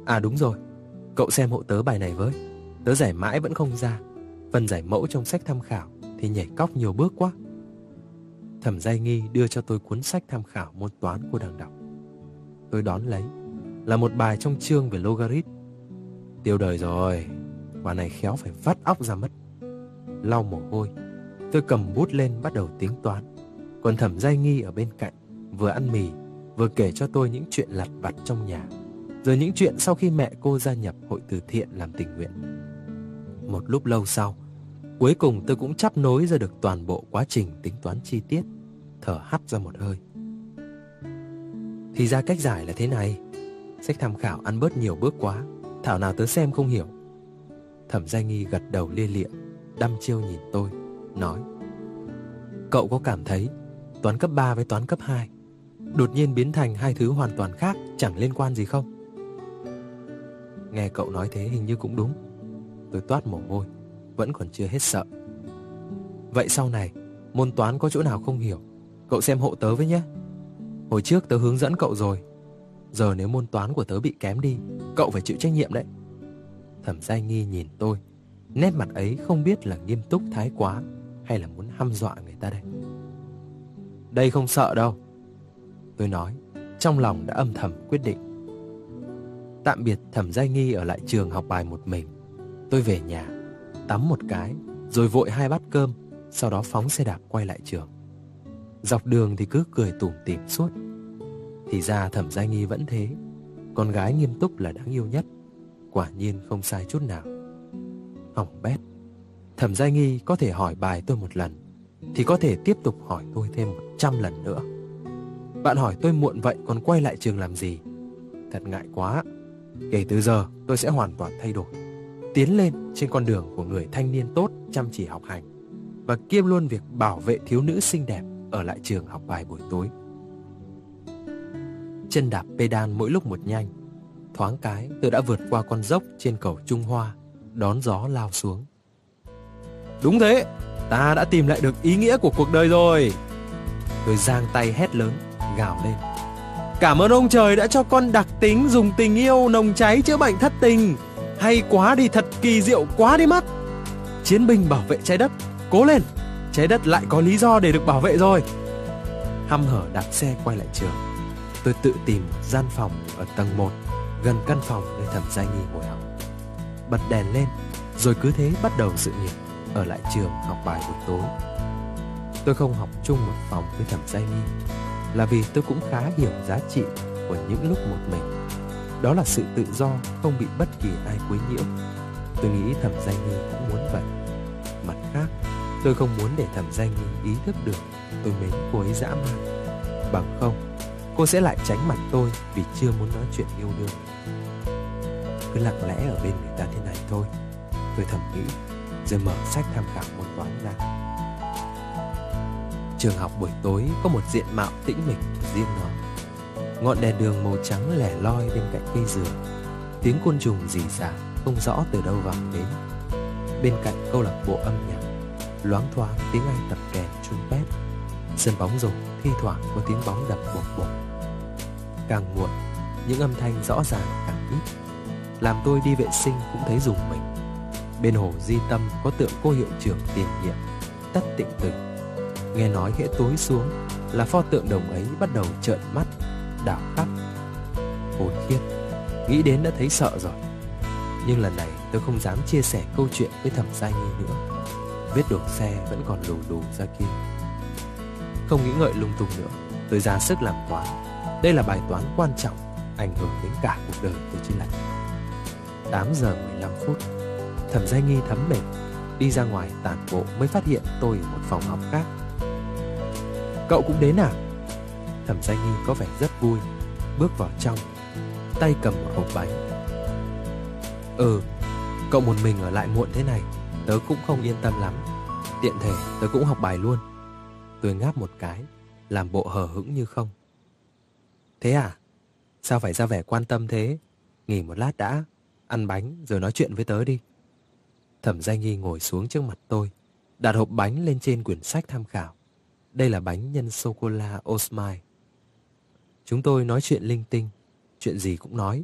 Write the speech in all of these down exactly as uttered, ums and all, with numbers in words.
À đúng rồi, cậu xem hộ tớ bài này với. Tớ giải mãi vẫn không ra. Phần giải mẫu trong sách tham khảo thì nhảy cóc nhiều bước quá. Thẩm Giai Nghi đưa cho tôi cuốn sách tham khảo môn toán cô đang đọc. Tôi đón lấy, là một bài trong chương về logarit. Tiêu đời rồi, quả này khéo phải vắt óc ra mất. Lau mồ hôi, tôi cầm bút lên bắt đầu tính toán. Còn Thẩm Giai Nghi ở bên cạnh vừa ăn mì vừa kể cho tôi những chuyện lặt vặt trong nhà, rồi những chuyện sau khi mẹ cô gia nhập hội từ thiện làm tình nguyện. Một lúc lâu sau, cuối cùng tôi cũng chắp nối ra được toàn bộ quá trình tính toán chi tiết, thở hắt ra một hơi. Thì ra cách giải là thế này. Sách tham khảo ăn bớt nhiều bước quá, thảo nào tớ xem không hiểu. Thẩm Giai Nghi gật đầu lia lịa, đăm chiêu nhìn tôi, nói: Cậu có cảm thấy toán cấp ba với toán cấp hai đột nhiên biến thành hai thứ hoàn toàn khác, chẳng liên quan gì không? Nghe cậu nói thế hình như cũng đúng. Tôi toát mồ hôi, vẫn còn chưa hết sợ. Vậy sau này, môn toán có chỗ nào không hiểu, cậu xem hộ tớ với nhé. Hồi trước tớ hướng dẫn cậu rồi. Giờ nếu môn toán của tớ bị kém đi, cậu phải chịu trách nhiệm đấy. Thẩm Giai Nghi nhìn tôi, nét mặt ấy không biết là nghiêm túc thái quá hay là muốn hăm dọa người ta đây. Đây không sợ đâu, tôi nói, trong lòng đã âm thầm quyết định. Tạm biệt Thẩm Giai Nghi ở lại trường học bài một mình. Tôi về nhà, tắm một cái, rồi vội hai bát cơm, sau đó phóng xe đạp quay lại trường. Dọc đường thì cứ cười tủm tỉm suốt. Thì ra Thẩm Giai Nghi vẫn thế, con gái nghiêm túc là đáng yêu nhất. Quả nhiên không sai chút nào. Hỏng bét. Thẩm Giai Nghi có thể hỏi bài tôi một lần thì có thể tiếp tục hỏi tôi thêm một trăm lần nữa. Bạn hỏi tôi muộn vậy còn quay lại trường làm gì? Thật ngại quá. Kể từ giờ tôi sẽ hoàn toàn thay đổi, tiến lên trên con đường của người thanh niên tốt, chăm chỉ học hành, và kiêm luôn việc bảo vệ thiếu nữ xinh đẹp ở lại trường học bài buổi tối. Chân đạp pedal mỗi lúc một nhanh, thoáng cái tôi đã vượt qua con dốc trên cầu Trung Hoa, đón gió lao xuống. Đúng thế, ta đã tìm lại được ý nghĩa của cuộc đời rồi. Tôi giang tay hét lớn, gào lên: Cảm ơn ông trời đã cho con đặc tính dùng tình yêu nồng cháy chữa bệnh thất tình. Hay quá đi, thật kỳ diệu quá đi mất. Chiến binh bảo vệ trái đất, cố lên, trái đất lại có lý do để được bảo vệ rồi. Hăm hở đạp xe quay lại trường. Tôi tự tìm một gian phòng ở tầng một, gần căn phòng nơi Thẩm Giai Nghi ngồi học. Bật đèn lên, rồi cứ thế bắt đầu sự nghiệp ở lại trường học bài buổi tối. Tôi không học chung một phòng với Thẩm Giai Nghi là vì tôi cũng khá hiểu giá trị của những lúc một mình. Đó là sự tự do, không bị bất kỳ ai quấy nhiễu. Tôi nghĩ Thẩm Giai Nghi cũng muốn vậy. Mặt khác, tôi không muốn để Thẩm Giai Nghi ý thức được tôi mến cô ấy dã man. Bằng không, cô sẽ lại tránh mặt tôi vì chưa muốn nói chuyện yêu đương. Cứ lặng lẽ ở bên người ta thế này thôi, tôi thầm nghĩ, rồi mở sách tham khảo môn toán ra. Trường học buổi tối có một diện mạo tĩnh mịch riêng nó. Ngọn đèn đường màu trắng lẻ loi bên cạnh cây dừa, tiếng côn trùng rì rả không rõ từ đâu vọng đến. Bên cạnh câu lạc bộ âm nhạc, loáng thoáng tiếng ai tập kèn trumpet. Sân bóng rổ thi thoảng có tiếng bóng đập bột bột. Càng muộn, những âm thanh rõ ràng càng ít, làm tôi đi vệ sinh cũng thấy rùng mình. Bên hồ Di Tâm có tượng cô hiệu trưởng tiền nhiệm Tất Tịnh Từ. Nghe nói hễ tối xuống là pho tượng đồng ấy bắt đầu trợn mắt, đảo khắp. Hồn khiết, nghĩ đến đã thấy sợ rồi. Nhưng lần này tôi không dám chia sẻ câu chuyện với Thẩm Giai Nghi nữa. Vết đổ xe vẫn còn lù lù ra kia. Không nghĩ ngợi lung tung nữa, tôi ra sức làm toán. Đây là bài toán quan trọng, ảnh hưởng đến cả cuộc đời tôi chứ lạnh. Tám giờ mười lăm phút, Thẩm Giai Nghi thấm mệt, đi ra ngoài tản bộ mới phát hiện tôi ở một phòng học khác. Cậu cũng đến à? Thẩm Giai Nghi có vẻ rất vui, bước vào trong, tay cầm một hộp bánh. Ừ, cậu một mình ở lại muộn thế này, tớ cũng không yên tâm lắm. Tiện thể tớ cũng học bài luôn. Tôi ngáp một cái, làm bộ hờ hững như không. Thế à? Sao phải ra vẻ quan tâm thế? Nghỉ một lát đã, ăn bánh rồi nói chuyện với tớ đi. Thẩm Giai Nghi ngồi xuống trước mặt tôi, đặt hộp bánh lên trên quyển sách tham khảo. Đây là bánh nhân sô-cô-la Osmai. Chúng tôi nói chuyện linh tinh, chuyện gì cũng nói,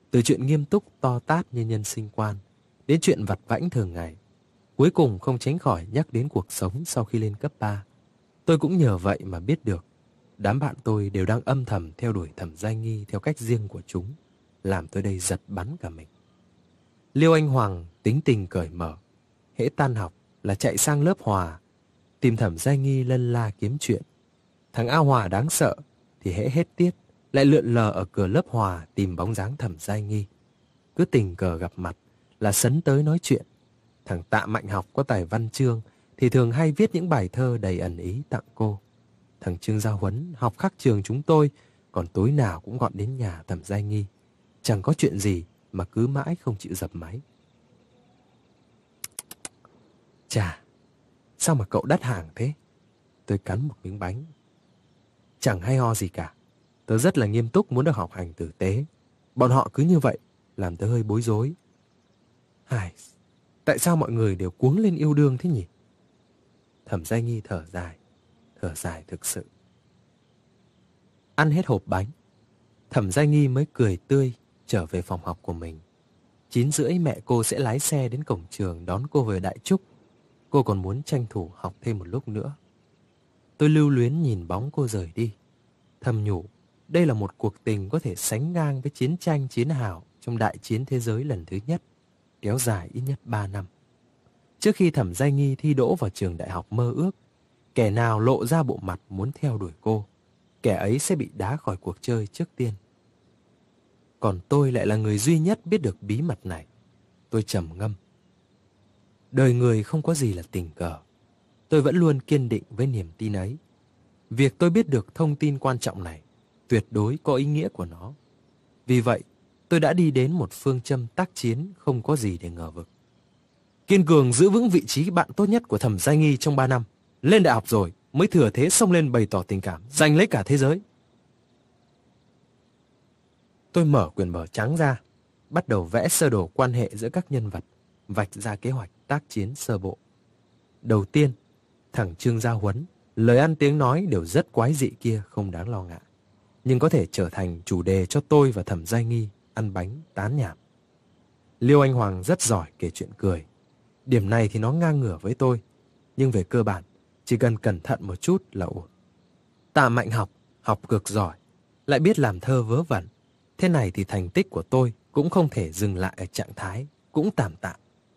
Từ chuyện nghiêm túc to tát như nhân sinh quan đến chuyện vặt vãnh thường ngày, cuối cùng không tránh khỏi nhắc đến cuộc sống sau khi lên cấp ba. Tôi cũng nhờ vậy mà biết được đám bạn tôi đều đang âm thầm theo đuổi Thẩm Giai Nghi theo cách riêng của chúng, làm tôi đây giật bắn cả mình. Liêu Anh Hoàng tính tình cởi mở, hễ tan học là chạy sang lớp Hòa tìm Thẩm Giai Nghi lân la kiếm chuyện. Thằng A Hòa đáng sợ thì hễ hết tiết lại lượn lờ ở cửa lớp Hòa tìm bóng dáng Thẩm Giai Nghi. Cứ tình cờ gặp mặt là sấn tới nói chuyện. Thằng Tạ Mạnh Học có tài văn chương thì thường hay viết những bài thơ đầy ẩn ý tặng cô. Thằng Trương Gia Huấn học khác trường chúng tôi, còn tối nào cũng gọn đến nhà Thẩm Giai Nghi. Chẳng có chuyện gì mà cứ mãi không chịu dập máy. Chà, sao mà cậu đắt hàng thế? Tôi cắn một miếng bánh. Chẳng hay ho gì cả. Tớ rất là nghiêm túc muốn được học hành tử tế. Bọn họ cứ như vậy, làm tớ hơi bối rối. Hài, tại sao mọi người đều cuống lên yêu đương thế nhỉ? Thẩm Giai Nghi thở dài, thở dài thực sự. Ăn hết hộp bánh, Thẩm Giai Nghi mới cười tươi trở về phòng học của mình. Chín rưỡi mẹ cô sẽ lái xe đến cổng trường đón cô về Đại Trúc. Cô còn muốn tranh thủ học thêm một lúc nữa. Tôi lưu luyến nhìn bóng cô rời đi, thầm nhủ đây là một cuộc tình có thể sánh ngang với chiến tranh chiến hào trong đại chiến thế giới lần thứ nhất, kéo dài ít nhất ba năm. Trước khi Thẩm Giai Nghi thi đỗ vào trường đại học mơ ước, kẻ nào lộ ra bộ mặt muốn theo đuổi cô, kẻ ấy sẽ bị đá khỏi cuộc chơi trước tiên. Còn tôi lại là người duy nhất biết được bí mật này. Tôi trầm ngâm. Đời người không có gì là tình cờ. Tôi vẫn luôn kiên định với niềm tin ấy. Việc tôi biết được thông tin quan trọng này tuyệt đối có ý nghĩa của nó. Vì vậy, tôi đã đi đến một phương châm tác chiến không có gì để ngờ vực. Kiên cường giữ vững vị trí bạn tốt nhất của Thẩm Giai Nghi trong ba năm. Lên đại học rồi mới thừa thế xông lên bày tỏ tình cảm, giành lấy cả thế giới. Tôi mở quyển vở trắng ra, bắt đầu vẽ sơ đồ quan hệ giữa các nhân vật, vạch ra kế hoạch tác chiến sơ bộ. Đầu tiên, thằng Trương Gia Huấn, lời ăn tiếng nói đều rất quái dị kia không đáng lo ngại, nhưng có thể trở thành chủ đề cho tôi và Thẩm Giai Nghi ăn bánh tán nhảm. Liêu Anh Hoàng rất giỏi kể chuyện cười. Điểm này thì nó ngang ngửa với tôi, nhưng về cơ bản, chỉ cần cẩn thận một chút là ổn. Tạ Mạnh Học, học cực giỏi, lại biết làm thơ vớ vẩn. Thế này thì thành tích của tôi cũng không thể dừng lại ở trạng thái, cũng tạm tạm.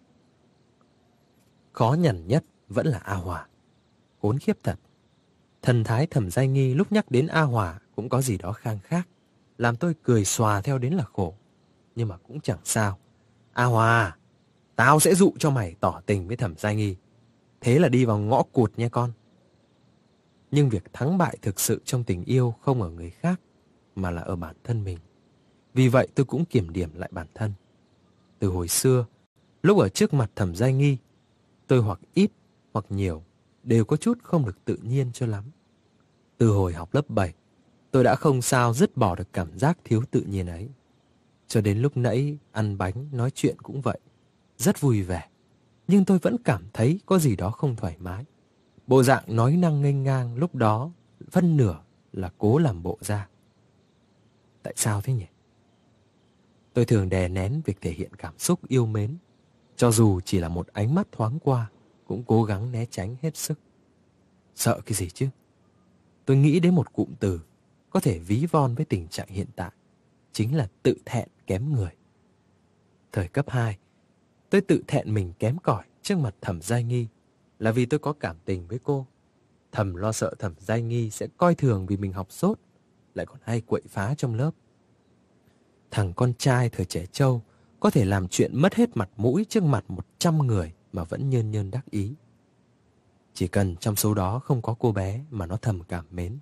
Khó nhằn nhất vẫn là A Hòa. Khốn khiếp thật. Thần thái Thẩm Giai Nghi lúc nhắc đến A Hòa cũng có gì đó khang khác, làm tôi cười xòa theo đến là khổ. Nhưng mà cũng chẳng sao. A Hòa, tao sẽ dụ cho mày tỏ tình với Thẩm Giai Nghi. Thế là đi vào ngõ cụt nha con. Nhưng việc thắng bại thực sự trong tình yêu không ở người khác, mà là ở bản thân mình. Vì vậy tôi cũng kiểm điểm lại bản thân. Từ hồi xưa, lúc ở trước mặt Thẩm Giai Nghi, tôi hoặc ít hoặc nhiều đều có chút không được tự nhiên cho lắm. Từ hồi học lớp bảy, tôi đã không sao dứt bỏ được cảm giác thiếu tự nhiên ấy. Cho đến lúc nãy ăn bánh nói chuyện cũng vậy, rất vui vẻ. Nhưng tôi vẫn cảm thấy có gì đó không thoải mái. Bộ dạng nói năng nghênh ngang lúc đó phân nửa là cố làm bộ ra. Tại sao thế nhỉ? Tôi thường đè nén việc thể hiện cảm xúc yêu mến, cho dù chỉ là một ánh mắt thoáng qua, cũng cố gắng né tránh hết sức. Sợ cái gì chứ? Tôi nghĩ đến một cụm từ có thể ví von với tình trạng hiện tại, chính là tự thẹn kém người. Thời cấp hai, tôi tự thẹn mình kém cỏi trước mặt Thẩm Giai Nghi là vì tôi có cảm tình với cô. Thầm lo sợ Thẩm Giai Nghi sẽ coi thường vì mình học dốt, lại còn hay quậy phá trong lớp. Thằng con trai thời trẻ trâu có thể làm chuyện mất hết mặt mũi trước mặt một trăm người mà vẫn nhơn nhơn đắc ý. Chỉ cần trong số đó không có cô bé mà nó thầm cảm mến.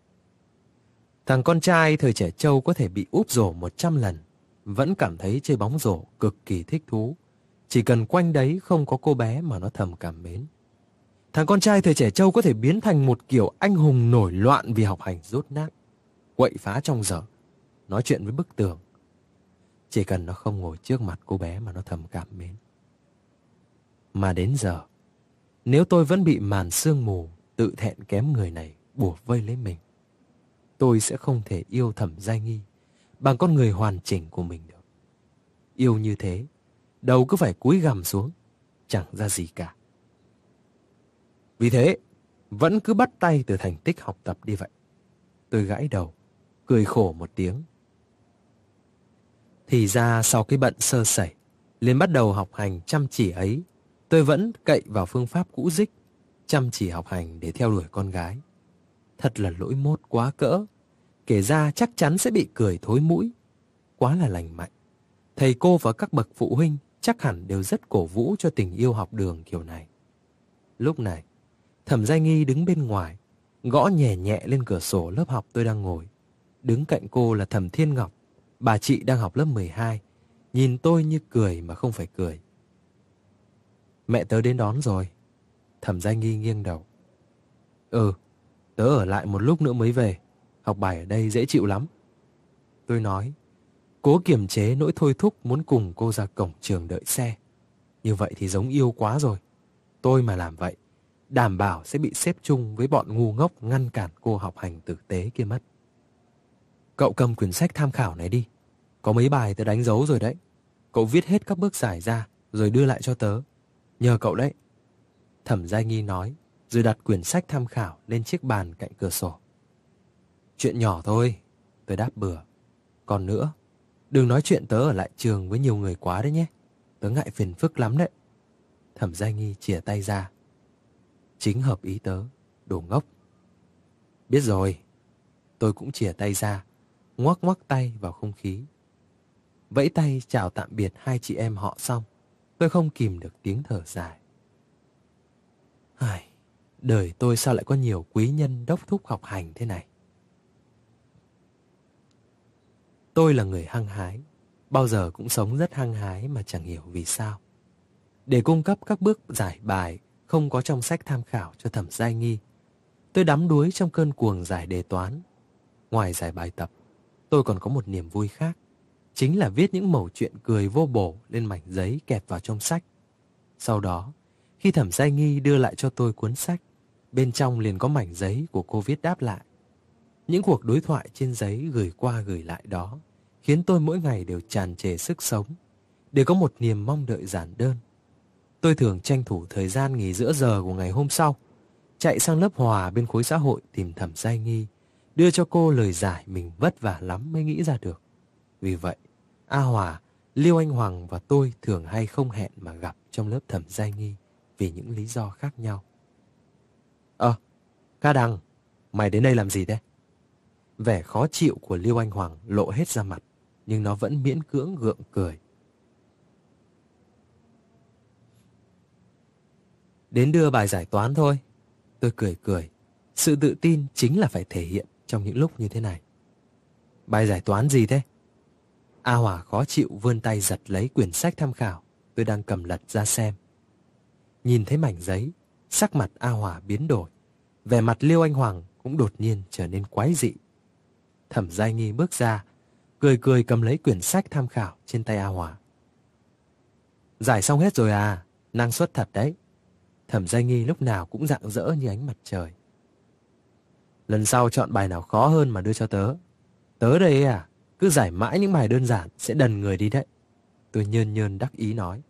Thằng con trai thời trẻ trâu có thể bị úp rổ một trăm lần, vẫn cảm thấy chơi bóng rổ cực kỳ thích thú. Chỉ cần quanh đấy không có cô bé mà nó thầm cảm mến. Thằng con trai thời trẻ trâu có thể biến thành một kiểu anh hùng nổi loạn vì học hành dốt nát, quậy phá trong giờ, nói chuyện với bức tường. Chỉ cần nó không ngồi trước mặt cô bé mà nó thầm cảm mến. Mà đến giờ, nếu tôi vẫn bị màn sương mù tự thẹn kém người này buộc vây lấy mình, tôi sẽ không thể yêu Thẩm Giai Nghi bằng con người hoàn chỉnh của mình được. Yêu như thế, đầu cứ phải cúi gằm xuống, chẳng ra gì cả. Vì thế, vẫn cứ bắt tay từ thành tích học tập đi vậy. Tôi gãi đầu, cười khổ một tiếng. Thì ra sau cái bận sơ sẩy, liền bắt đầu học hành chăm chỉ ấy, tôi vẫn cậy vào phương pháp cũ dích, chăm chỉ học hành để theo đuổi con gái. Thật là lỗi mốt quá cỡ, kể ra chắc chắn sẽ bị cười thối mũi. Quá là lành mạnh. Thầy cô và các bậc phụ huynh chắc hẳn đều rất cổ vũ cho tình yêu học đường kiểu này. Lúc này, Thẩm Giai Nghi đứng bên ngoài, gõ nhẹ nhẹ lên cửa sổ lớp học tôi đang ngồi. Đứng cạnh cô là Thẩm Thiên Ngọc, bà chị đang học lớp mười hai, nhìn tôi như cười mà không phải cười. Mẹ tớ đến đón rồi. Thẩm Giai Nghi nghiêng đầu. Ừ, tớ ở lại một lúc nữa mới về. Học bài ở đây dễ chịu lắm. Tôi nói, cố kiềm chế nỗi thôi thúc muốn cùng cô ra cổng trường đợi xe. Như vậy thì giống yêu quá rồi. Tôi mà làm vậy, đảm bảo sẽ bị xếp chung với bọn ngu ngốc ngăn cản cô học hành tử tế kia mất. Cậu cầm quyển sách tham khảo này đi. Có mấy bài tớ đánh dấu rồi đấy. Cậu viết hết các bước giải ra rồi đưa lại cho tớ. Nhờ cậu đấy. Thẩm Giai Nghi nói, rồi đặt quyển sách tham khảo lên chiếc bàn cạnh cửa sổ. Chuyện nhỏ thôi, tôi đáp bừa. Còn nữa, đừng nói chuyện tớ ở lại trường với nhiều người quá đấy nhé. Tớ ngại phiền phức lắm đấy. Thẩm Giai Nghi chìa tay ra. Chính hợp ý tớ, đồ ngốc. Biết rồi. Tôi cũng chìa tay ra, ngoắc ngoắc tay vào không khí. Vẫy tay chào tạm biệt hai chị em họ xong, tôi không kìm được tiếng thở dài. Ai, đời tôi sao lại có nhiều quý nhân đốc thúc học hành thế này. Tôi là người hăng hái, bao giờ cũng sống rất hăng hái mà chẳng hiểu vì sao. Để cung cấp các bước giải bài không có trong sách tham khảo cho Thẩm Giai Nghi, tôi đắm đuối trong cơn cuồng giải đề toán. Ngoài giải bài tập, tôi còn có một niềm vui khác, chính là viết những mẩu chuyện cười vô bổ lên mảnh giấy kẹp vào trong sách. Sau đó, khi Thẩm Giai Nghi đưa lại cho tôi cuốn sách, bên trong liền có mảnh giấy của cô viết đáp lại. Những cuộc đối thoại trên giấy gửi qua gửi lại đó khiến tôi mỗi ngày đều tràn trề sức sống, để có một niềm mong đợi giản đơn. Tôi thường tranh thủ thời gian nghỉ giữa giờ của ngày hôm sau, chạy sang lớp Hòa bên khối xã hội tìm Thẩm Giai Nghi, đưa cho cô lời giải mình vất vả lắm mới nghĩ ra được. Vì vậy, A Hòa, Liêu Anh Hoàng và tôi thường hay không hẹn mà gặp trong lớp Thẩm Giai Nghi vì những lý do khác nhau. Ờ, Ca Đằng, mày đến đây làm gì thế? Vẻ khó chịu của Liêu Anh Hoàng lộ hết ra mặt, nhưng nó vẫn miễn cưỡng gượng cười. Đến đưa bài giải toán thôi. Tôi cười cười. Sự tự tin chính là phải thể hiện trong những lúc như thế này. Bài giải toán gì thế? A Hòa khó chịu vươn tay giật lấy quyển sách tham khảo tôi đang cầm lật ra xem. Nhìn thấy mảnh giấy, sắc mặt A Hòa biến đổi. Vẻ mặt Liêu Anh Hoàng cũng đột nhiên trở nên quái dị. Thẩm Giai Nghi bước ra, cười cười cầm lấy quyển sách tham khảo trên tay A Hòa. Giải xong hết rồi à, năng suất thật đấy. Thẩm Giai Nghi lúc nào cũng rạng rỡ như ánh mặt trời. Lần sau chọn bài nào khó hơn mà đưa cho tớ. Tớ đây à, cứ giải mãi những bài đơn giản sẽ đần người đi đấy. Tôi nhơn nhơn đắc ý nói.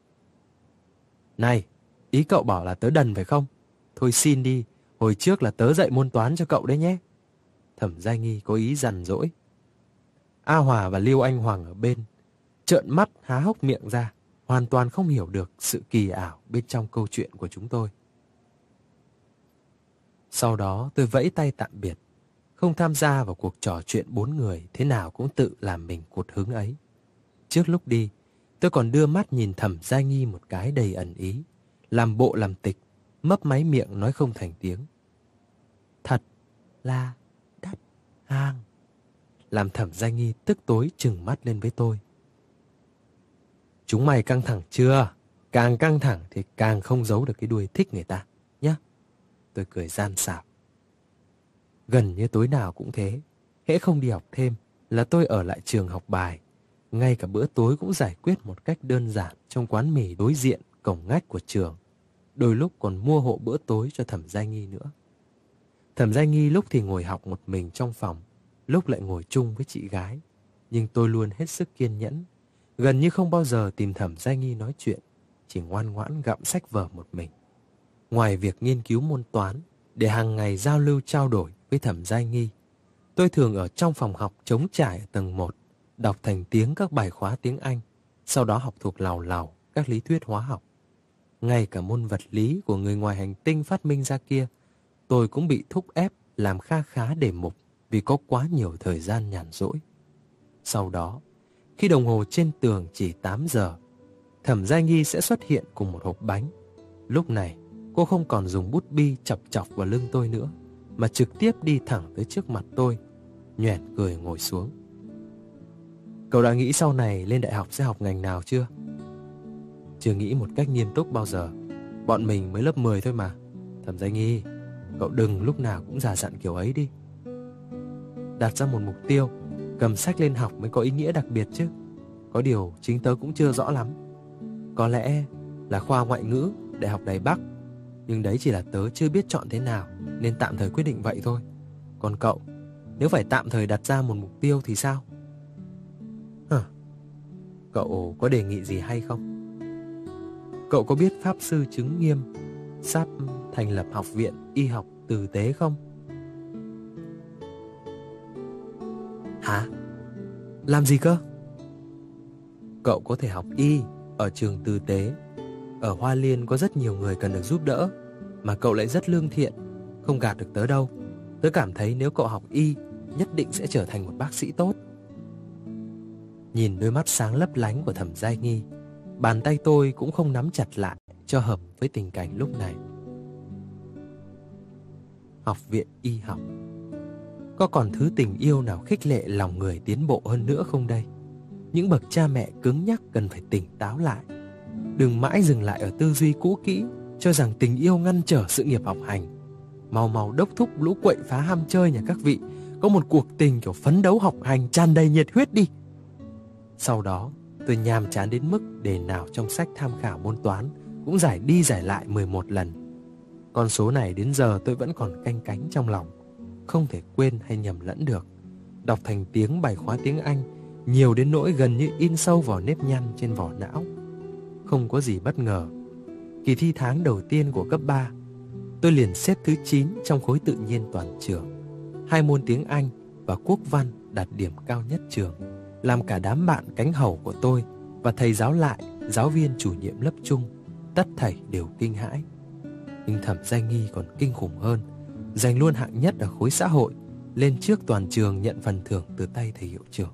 Này, ý cậu bảo là tớ đần phải không? Thôi xin đi, hồi trước là tớ dạy môn toán cho cậu đấy nhé. Thẩm Giai Nghi có ý dằn dỗi. A Hòa và Liêu Anh Hoàng ở bên, trợn mắt há hốc miệng ra, hoàn toàn không hiểu được sự kỳ ảo bên trong câu chuyện của chúng tôi. Sau đó tôi vẫy tay tạm biệt, không tham gia vào cuộc trò chuyện bốn người thế nào cũng tự làm mình cụt hứng ấy. Trước lúc đi, tôi còn đưa mắt nhìn Thẩm Giai Nghi một cái đầy ẩn ý, làm bộ làm tịch, mấp máy miệng nói không thành tiếng. Thật là đắt hàng. Làm Thẩm Giai Nghi tức tối trừng mắt lên với tôi. Chúng mày căng thẳng chưa? Càng căng thẳng thì càng không giấu được cái đuôi thích người ta, nhá. Tôi cười gian xảo. Gần như tối nào cũng thế. Hễ không đi học thêm là tôi ở lại trường học bài. Ngay cả bữa tối cũng giải quyết một cách đơn giản trong quán mì đối diện cổng ngách của trường. Đôi lúc còn mua hộ bữa tối cho Thẩm Giai Nghi nữa. Thẩm Giai Nghi lúc thì ngồi học một mình trong phòng, lúc lại ngồi chung với chị gái. Nhưng tôi luôn hết sức kiên nhẫn, gần như không bao giờ tìm Thẩm Giai Nghi nói chuyện, chỉ ngoan ngoãn gặm sách vở một mình. Ngoài việc nghiên cứu môn toán để hàng ngày giao lưu trao đổi với Thẩm Giai Nghi, tôi thường ở trong phòng học trống trải ở tầng một, đọc thành tiếng các bài khóa tiếng Anh, sau đó học thuộc làu làu các lý thuyết hóa học. Ngay cả môn vật lý của người ngoài hành tinh phát minh ra kia, tôi cũng bị thúc ép làm kha khá đề mục vì có quá nhiều thời gian nhàn rỗi. Sau đó, khi đồng hồ trên tường chỉ tám giờ, Thẩm Giai Nghi sẽ xuất hiện cùng một hộp bánh. Lúc này, cô không còn dùng bút bi chọc chọc vào lưng tôi nữa, mà trực tiếp đi thẳng tới trước mặt tôi, nhoẻn cười ngồi xuống. Cậu đã nghĩ sau này lên đại học sẽ học ngành nào chưa? Chưa nghĩ một cách nghiêm túc bao giờ. Bọn mình mới lớp mười thôi mà. Thẩm Giai Nghi, cậu đừng lúc nào cũng già dặn kiểu ấy đi. Đặt ra một mục tiêu, cầm sách lên học mới có ý nghĩa đặc biệt chứ. Có điều chính tớ cũng chưa rõ lắm. Có lẽ là khoa ngoại ngữ, Đại học Đài Bắc. Nhưng đấy chỉ là tớ chưa biết chọn thế nào, nên tạm thời quyết định vậy thôi. Còn cậu, nếu phải tạm thời đặt ra một mục tiêu thì sao? Hả? Cậu có đề nghị gì hay không? Cậu có biết Pháp Sư Chứng Nghiêm sắp thành lập học viện y học tử tế không? Hả? Làm gì cơ? Cậu có thể học y ở trường tử tế. Ở Hoa Liên có rất nhiều người cần được giúp đỡ, mà cậu lại rất lương thiện, không gạt được tớ đâu. Tớ cảm thấy nếu cậu học y, nhất định sẽ trở thành một bác sĩ tốt. Nhìn đôi mắt sáng lấp lánh của Thẩm Giai Nghi, bàn tay tôi cũng không nắm chặt lại cho hợp với tình cảnh lúc này. Học viện y học. Có còn thứ tình yêu nào khích lệ lòng người tiến bộ hơn nữa không đây? Những bậc cha mẹ cứng nhắc cần phải tỉnh táo lại. Đừng mãi dừng lại ở tư duy cũ kỹ, cho rằng tình yêu ngăn trở sự nghiệp học hành. Mau mau đốc thúc lũ quậy phá ham chơi nhà các vị có một cuộc tình kiểu phấn đấu học hành tràn đầy nhiệt huyết đi. Sau đó, tôi nhàm chán đến mức đề nào trong sách tham khảo môn toán cũng giải đi giải lại mười một lần. Con số này đến giờ tôi vẫn còn canh cánh trong lòng, không thể quên hay nhầm lẫn được. Đọc thành tiếng bài khóa tiếng Anh, nhiều đến nỗi gần như in sâu vào nếp nhăn trên vỏ não. Không có gì bất ngờ, kỳ thi tháng đầu tiên của cấp ba, tôi liền xếp thứ chín trong khối tự nhiên toàn trường. Hai môn tiếng Anh và quốc văn đạt điểm cao nhất trường, làm cả đám bạn cánh hầu của tôi và thầy giáo lại, giáo viên chủ nhiệm lớp Trung, tất thảy đều kinh hãi. Nhưng Thẩm Giai Nghi còn kinh khủng hơn, giành luôn hạng nhất ở khối xã hội, lên trước toàn trường nhận phần thưởng từ tay thầy hiệu trưởng.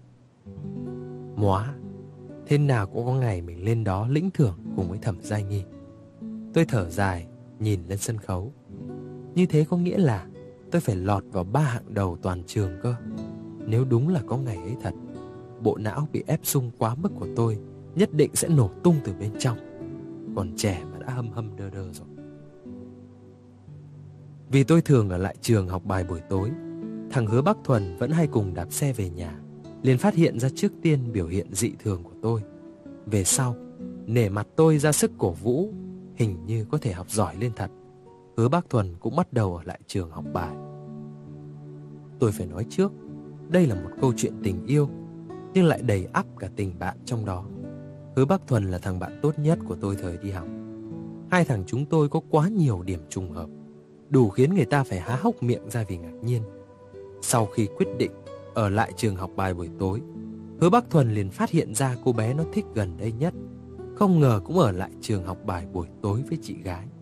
Móa, thế nào cũng có ngày mình lên đó lĩnh thưởng cùng với Thẩm Giai Nghi. Tôi thở dài, nhìn lên sân khấu. Như thế có nghĩa là tôi phải lọt vào ba hạng đầu toàn trường cơ. Nếu đúng là có ngày ấy thật, bộ não bị ép sung quá mức của tôi nhất định sẽ nổ tung từ bên trong. Còn trẻ mà đã hâm hâm đơ đơ rồi. Vì tôi thường ở lại trường học bài buổi tối, thằng Hứa Bắc Thuần vẫn hay cùng đạp xe về nhà, liền phát hiện ra trước tiên biểu hiện dị thường của tôi. Về sau, nể mặt tôi ra sức cổ vũ, hình như có thể học giỏi lên thật, Hứa Bắc Thuần cũng bắt đầu ở lại trường học bài. Tôi phải nói trước, đây là một câu chuyện tình yêu, nhưng lại đầy ắp cả tình bạn trong đó. Hứa Bắc Thuần là thằng bạn tốt nhất của tôi thời đi học. Hai thằng chúng tôi có quá nhiều điểm trùng hợp, đủ khiến người ta phải há hốc miệng ra vì ngạc nhiên. Sau khi quyết định ở lại trường học bài buổi tối, Hứa Bắc Thuần liền phát hiện ra cô bé nó thích gần đây nhất, không ngờ cũng ở lại trường học bài buổi tối với chị gái.